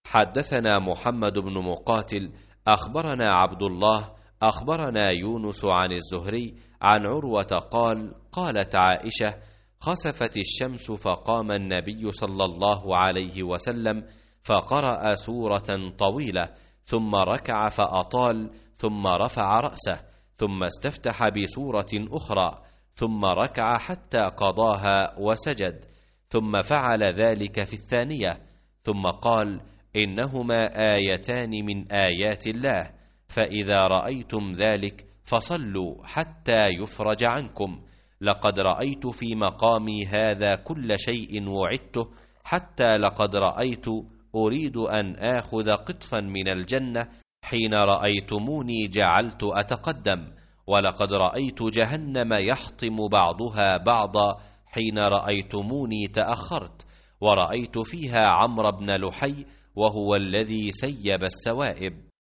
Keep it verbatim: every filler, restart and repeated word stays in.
حدثنا محمد بن مقاتل أخبرنا عبد الله أخبرنا يونس عن الزهري عن عروة قال: قالت عائشة: خسفت الشمس فقام النبي صلى الله عليه وسلم فقرأ سورة طويلة، ثم ركع فأطال، ثم رفع رأسه، ثم استفتح بسورة أخرى، ثم ركع حتى قضاها وسجد، ثم فعل ذلك في الثانية، ثم قال: إنهما آيتان من آيات الله، فإذا رأيتم ذلك فصلوا حتى يفرج عنكم. لقد رأيت في مقامي هذا كل شيء وعدته، حتى لقد رأيت أريد أن آخذ قطفا من الجنة حين رأيتموني جعلت أتقدم، ولقد رأيت جهنم يحطم بعضها بعضا حين رأيتموني تأخرت، ورأيت فيها عمرو بن لحي وهو الذي سيب السوائب.